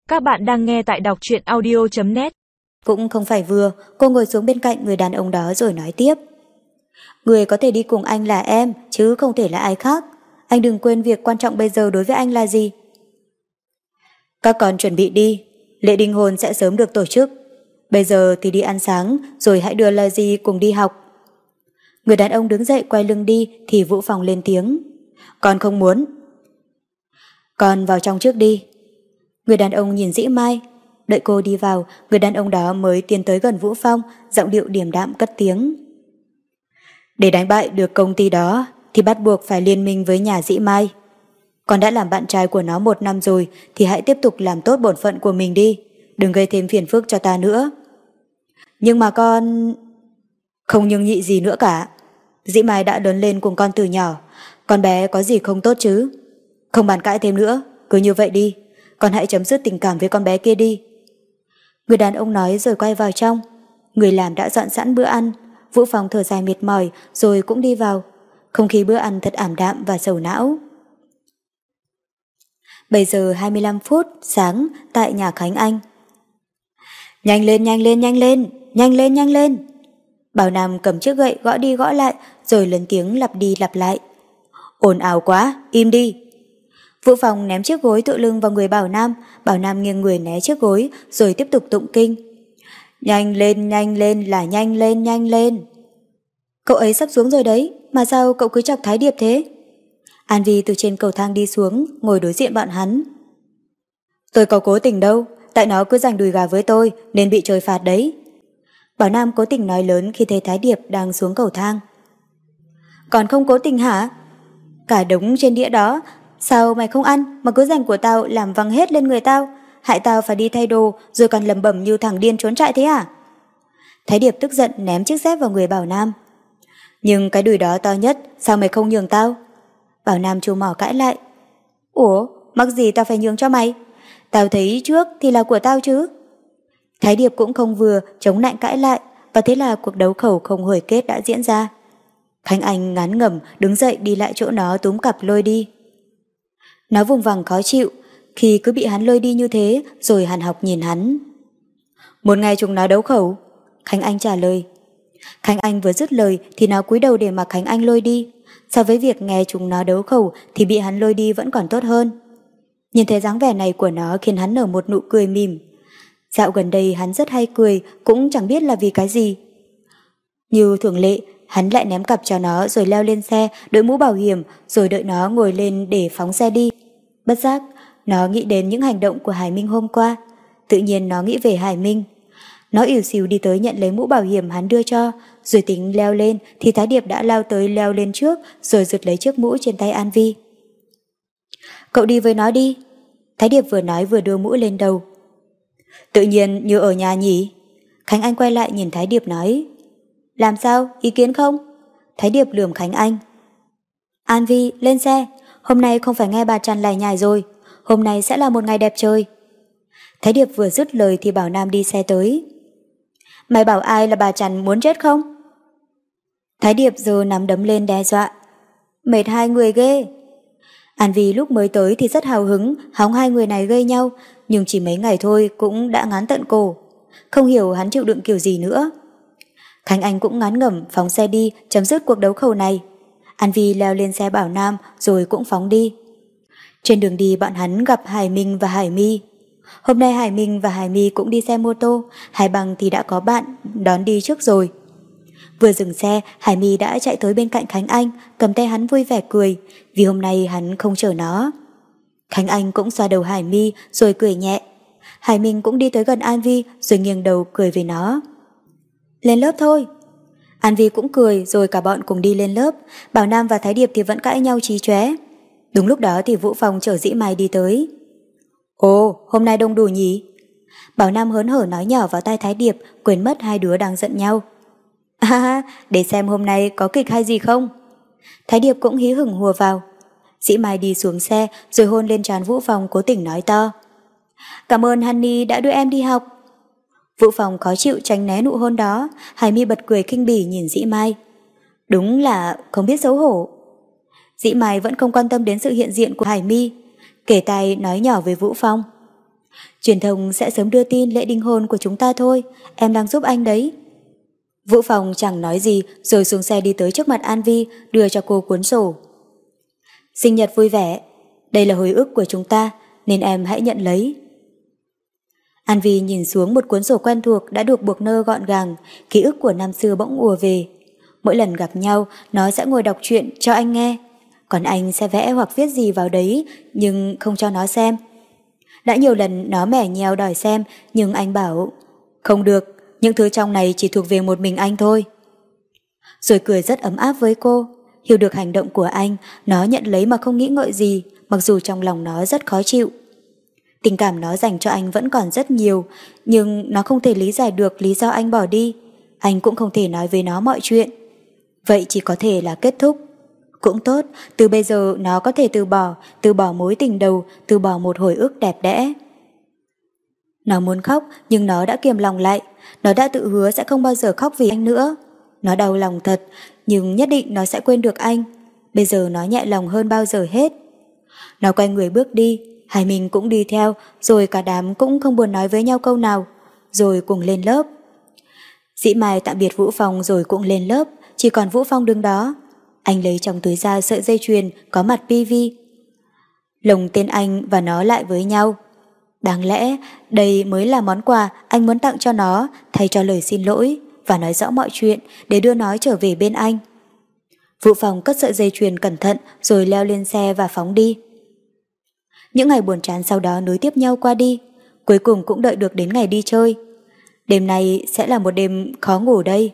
Các bạn đang nghe tại đọc truyện audio.net. Cũng không phải vừa, cô ngồi xuống bên cạnh người đàn ông đó rồi nói tiếp. Người có thể đi cùng anh là em, chứ không thể là ai khác. Anh đừng quên việc quan trọng bây giờ đối với anh là gì. Các con chuẩn bị đi, lễ đính hôn sẽ sớm được tổ chức. Bây giờ thì đi ăn sáng, rồi hãy đưa Lazy cùng đi học. Người đàn ông đứng dậy quay lưng đi thì Vũ Phong lên tiếng. Con không muốn. Con vào trong trước đi. Người đàn ông nhìn Dĩ Mai. Đợi cô đi vào, người đàn ông đó mới tiến tới gần Vũ Phong, giọng điệu điềm đạm cất tiếng. Để đánh bại được công ty đó thì bắt buộc phải liên minh với nhà Dĩ Mai. Con đã làm bạn trai của nó 1 năm rồi thì hãy tiếp tục làm tốt bổn phận của mình đi, đừng gây thêm phiền phức cho ta nữa. Nhưng mà con... Không nhưng nhị gì nữa cả. Dĩ Mai đã lớn lên cùng con từ nhỏ, con bé có gì không tốt chứ. Không bàn cãi thêm nữa, cứ như vậy đi. Con hãy chấm dứt tình cảm với con bé kia đi. Người đàn ông nói rồi quay vào trong. Người làm đã dọn sẵn bữa ăn. Vũ Phong thở dài mệt mỏi rồi cũng đi vào. Không khí bữa ăn thật ảm đạm và sầu não. Bây giờ 25 phút sáng tại nhà Khánh Anh. Nhanh lên, nhanh lên, nhanh lên, nhanh lên, nhanh lên. Bảo Nam cầm chiếc gậy gõ đi gõ lại rồi lớn tiếng lặp đi lặp lại. Ồn ào quá, im đi. Vũ Phong ném chiếc gối tựa lưng vào người Bảo Nam nghiêng người né chiếc gối rồi tiếp tục tụng kinh. Nhanh lên là nhanh lên, nhanh lên. Cậu ấy sắp xuống rồi đấy, mà sao cậu cứ chọc Thái Điệp thế? An Vi từ trên cầu thang đi xuống, ngồi đối diện bọn hắn. Tôi có cố tình đâu, tại nó cứ giành đùi gà với tôi nên bị trời phạt đấy. Bảo Nam cố tình nói lớn khi thấy Thái Điệp đang xuống cầu thang. Còn không cố tình hả? Cả đống trên đĩa đó, sao mày không ăn mà cứ dành của tao làm văng hết lên người tao, hại tao phải đi thay đồ rồi còn lẩm bẩm như thằng điên trốn trại thế à? Thái Điệp tức giận ném chiếc dép vào người Bảo Nam. Nhưng cái đùi đó to nhất, sao mày không nhường tao? Bảo Nam trù mỏ cãi lại. Ủa, mắc gì tao phải nhường cho mày? Tao thấy trước thì là của tao chứ. Thái Điệp cũng không vừa, chống nạnh cãi lại, và thế là cuộc đấu khẩu không hồi kết đã diễn ra. Khánh Anh ngán ngẩm đứng dậy đi lại chỗ nó túm cặp lôi đi. Nó vùng vằng khó chịu khi cứ bị hắn lôi đi như thế rồi hằn học nhìn hắn. Một ngày chúng nó đấu khẩu. Khánh Anh trả lời. Khánh Anh vừa dứt lời thì nó cúi đầu để mặc Khánh Anh lôi đi. So với việc nghe chúng nó đấu khẩu thì bị hắn lôi đi vẫn còn tốt hơn. Nhìn thấy dáng vẻ này của nó khiến hắn nở một nụ cười mỉm. Dạo gần đây hắn rất hay cười, cũng chẳng biết là vì cái gì. Như thường lệ, hắn lại ném cặp cho nó rồi leo lên xe, đội mũ bảo hiểm rồi đợi nó ngồi lên để phóng xe đi. Bất giác, nó nghĩ đến những hành động của Hải Minh hôm qua. Tự nhiên nó nghĩ về Hải Minh. Nó ỉu xìu đi tới nhận lấy mũ bảo hiểm hắn đưa cho, rồi tính leo lên thì Thái Điệp đã lao tới leo lên trước rồi giật lấy chiếc mũ trên tay An Vi. Cậu đi với nó đi. Thái Điệp vừa nói vừa đưa mũ lên đầu. Tự nhiên như ở nhà nhỉ? Khánh Anh quay lại nhìn Thái Điệp nói. Làm sao, ý kiến không? Thái Điệp lườm Khánh Anh. An Vi, lên xe. Hôm nay không phải nghe bà Trần lải nhải rồi. Hôm nay sẽ là một ngày đẹp trời. Thái Điệp vừa dứt lời thì Bảo Nam đi xe tới. Mày bảo ai là bà Trần muốn chết không? Thái Điệp giờ nắm đấm lên đe dọa. Mệt hai người ghê. An Vi lúc mới tới thì rất hào hứng, hóng hai người này gây nhau, nhưng chỉ mấy ngày thôi cũng đã ngán tận cổ. Không hiểu hắn chịu đựng kiểu gì nữa. Khánh Anh cũng ngán ngẩm phóng xe đi, chấm dứt cuộc đấu khẩu này. An Vi leo lên xe Bảo Nam rồi cũng phóng đi. Trên đường đi bọn hắn gặp Hải Minh và Hải My. Hôm nay Hải Minh và Hải My cũng đi xe mô tô, Hải Bằng thì đã có bạn đón đi trước rồi. Vừa dừng xe, Hải My đã chạy tới bên cạnh Khánh Anh, cầm tay hắn vui vẻ cười, vì hôm nay hắn không chở nó. Khánh Anh cũng xoa đầu Hải My rồi cười nhẹ. Hải Minh cũng đi tới gần An Vi rồi nghiêng đầu cười với nó. Lên lớp thôi. An Vi cũng cười rồi cả bọn cùng đi lên lớp. Bảo Nam và Thái Điệp thì vẫn cãi nhau chí chóe. Đúng lúc đó thì Vũ Phong chở Dĩ Mai đi tới. Ồ, hôm nay đông đủ nhỉ? Bảo Nam hớn hở nói nhỏ vào tai Thái Điệp, quên mất hai đứa đang giận nhau. À, để xem hôm nay có kịch hay gì không? Thái Điệp cũng hí hửng hùa vào. Dĩ Mai đi xuống xe rồi hôn lên trán Vũ Phong cố tình nói to. Cảm ơn Honey đã đưa em đi học. Vũ Phong khó chịu tránh né nụ hôn đó. Hải My bật cười khinh bỉ nhìn Dĩ Mai. Đúng là không biết xấu hổ. Dĩ Mai vẫn không quan tâm đến sự hiện diện của Hải My, kể tai nói nhỏ với Vũ Phong. Truyền thông sẽ sớm đưa tin lễ đính hôn của chúng ta thôi, em đang giúp anh đấy. Vũ Phong chẳng nói gì rồi xuống xe đi tới trước mặt An Vi, đưa cho cô cuốn sổ. Sinh nhật vui vẻ, đây là hồi ức của chúng ta, nên em hãy nhận lấy. An Vi nhìn xuống một cuốn sổ quen thuộc đã được buộc nơ gọn gàng, ký ức của năm xưa bỗng ùa về. Mỗi lần gặp nhau, nó sẽ ngồi đọc truyện cho anh nghe, còn anh sẽ vẽ hoặc viết gì vào đấy nhưng không cho nó xem. Đã nhiều lần nó mẻ nheo đòi xem, nhưng anh bảo không được, những thứ trong này chỉ thuộc về một mình anh thôi. Rồi cười rất ấm áp với cô. Hiểu được hành động của anh, nó nhận lấy mà không nghĩ ngợi gì, mặc dù trong lòng nó rất khó chịu. Tình cảm nó dành cho anh vẫn còn rất nhiều, nhưng nó không thể lý giải được lý do anh bỏ đi. Anh cũng không thể nói với nó mọi chuyện. Vậy chỉ có thể là kết thúc. Cũng tốt, từ bây giờ nó có thể từ bỏ mối tình đầu, từ bỏ một hồi ức đẹp đẽ. Nó muốn khóc, nhưng nó đã kiềm lòng lại. Nó đã tự hứa sẽ không bao giờ khóc vì anh nữa. Nó đau lòng thật, nhưng nhất định nó sẽ quên được anh. Bây giờ nó nhẹ lòng hơn bao giờ hết. Nó quay người bước đi, Hải Minh cũng đi theo, rồi cả đám cũng không buồn nói với nhau câu nào, rồi cùng lên lớp. Dĩ Mai tạm biệt Vũ Phong rồi cũng lên lớp, chỉ còn Vũ Phong đứng đó. Anh lấy trong túi ra sợi dây chuyền có mặt PV. Lồng tên anh và nó lại với nhau. Đáng lẽ đây mới là món quà anh muốn tặng cho nó, thay cho lời xin lỗi và nói rõ mọi chuyện để đưa nó trở về bên anh. Vũ Phong cất sợi dây chuyền cẩn thận rồi leo lên xe và phóng đi. Những ngày buồn chán sau đó nối tiếp nhau qua đi, cuối cùng cũng đợi được đến ngày đi chơi. Đêm nay sẽ là một đêm khó ngủ đây.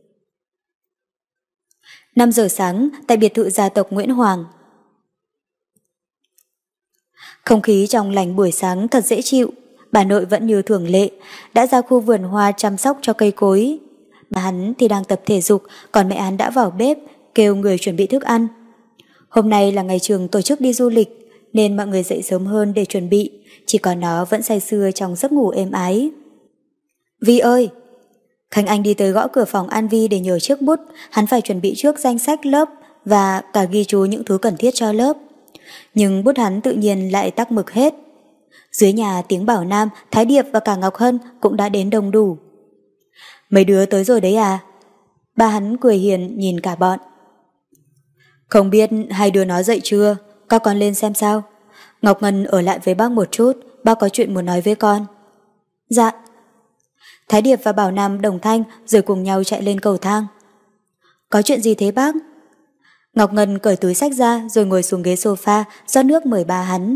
5 giờ sáng tại biệt thự gia tộc Nguyễn Hoàng. Không khí trong lành buổi sáng thật dễ chịu. Bà nội vẫn như thường lệ, đã ra khu vườn hoa chăm sóc cho cây cối. Bà hắn thì đang tập thể dục, còn mẹ hắn đã vào bếp kêu người chuẩn bị thức ăn. Hôm nay là ngày trường tổ chức đi du lịch, nên mọi người dậy sớm hơn để chuẩn bị, chỉ còn nó vẫn say sưa trong giấc ngủ êm ái. Vi ơi! Khánh Anh đi tới gõ cửa phòng An Vi để nhờ chiếc bút, hắn phải chuẩn bị trước danh sách lớp và cả ghi chú những thứ cần thiết cho lớp. Nhưng bút hắn tự nhiên lại tắc mực hết. Dưới nhà tiếng Bảo Nam, Thái Điệp và cả Ngọc Hân cũng đã đến đông đủ. Mấy đứa tới rồi đấy à? Ba hắn cười hiền nhìn cả bọn. Không biết hai đứa nó dậy chưa? Các con lên xem sao. Ngọc Ngân ở lại với bác một chút, bác có chuyện muốn nói với con. Dạ. Thái Điệp và Bảo Nam đồng thanh rồi cùng nhau chạy lên cầu thang. Có chuyện gì thế bác? Ngọc Ngân cởi túi xách ra rồi ngồi xuống ghế sofa rót nước mời ba hắn.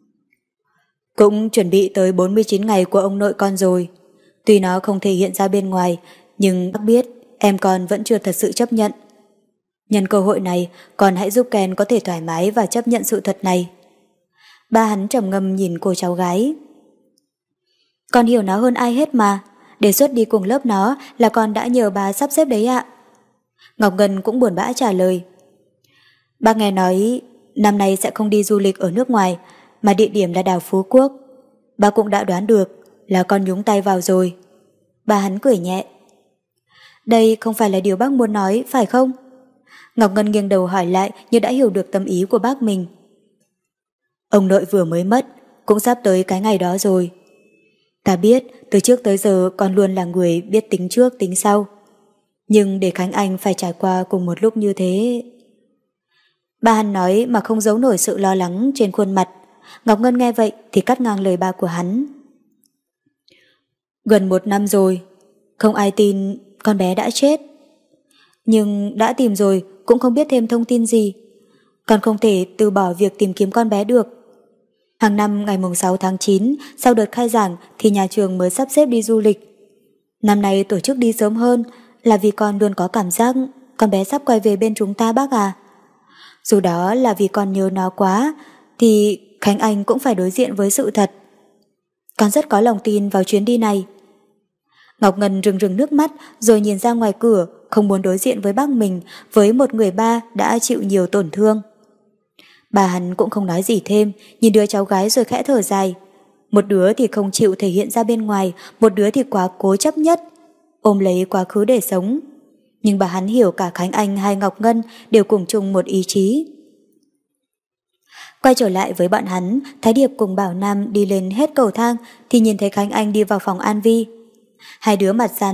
Cũng chuẩn bị tới 49 ngày của ông nội con rồi. Tuy nó không thể hiện ra bên ngoài, nhưng bác biết em con vẫn chưa thật sự chấp nhận. Nhân cơ hội này, con hãy giúp Ken có thể thoải mái và chấp nhận sự thật này. Ba hắn trầm ngâm nhìn cô cháu gái. Con hiểu nó hơn ai hết mà. Đề xuất đi cùng lớp nó là con đã nhờ bà sắp xếp đấy ạ. Ngọc Ngân cũng buồn bã trả lời. Bác nghe nói năm nay sẽ không đi du lịch ở nước ngoài, mà địa điểm là đảo Phú Quốc. Bác cũng đã đoán được là con nhúng tay vào rồi. Bà hắn cười nhẹ. Đây không phải là điều bác muốn nói, phải không? Ngọc Ngân nghiêng đầu hỏi lại như đã hiểu được tâm ý của bác mình. Ông nội vừa mới mất, cũng sắp tới cái ngày đó rồi. Ta biết từ trước tới giờ con luôn là người biết tính trước tính sau. Nhưng để Khánh Anh phải trải qua cùng một lúc như thế... Ba hắn nói mà không giấu nổi sự lo lắng trên khuôn mặt. Ngọc Ngân nghe vậy thì cắt ngang lời ba của hắn. Gần 1 năm rồi, không ai tin con bé đã chết. Nhưng đã tìm rồi cũng không biết thêm thông tin gì. Con không thể từ bỏ việc tìm kiếm con bé được. Hàng năm ngày 6 tháng 9, sau đợt khai giảng thì nhà trường mới sắp xếp đi du lịch. Năm nay tổ chức đi sớm hơn là vì con luôn có cảm giác con bé sắp quay về bên chúng ta bác à. Dù đó là vì con nhớ nó quá, thì Khánh Anh cũng phải đối diện với sự thật. Con rất có lòng tin vào chuyến đi này. Ngọc Ngân rưng rưng nước mắt rồi nhìn ra ngoài cửa, không muốn đối diện với bác mình, với một người ba đã chịu nhiều tổn thương. Bà hắn cũng không nói gì thêm, nhìn đứa cháu gái rồi khẽ thở dài. Một đứa thì không chịu thể hiện ra bên ngoài, một đứa thì quá cố chấp nhất, ôm lấy quá khứ để sống. Nhưng bà hắn hiểu cả Khánh Anh hay Ngọc Ngân đều cùng chung một ý chí. Quay trở lại với bọn hắn, Thái Điệp cùng Bảo Nam đi lên hết cầu thang thì nhìn thấy Khánh Anh đi vào phòng An Vi. Hai đứa mặt dàn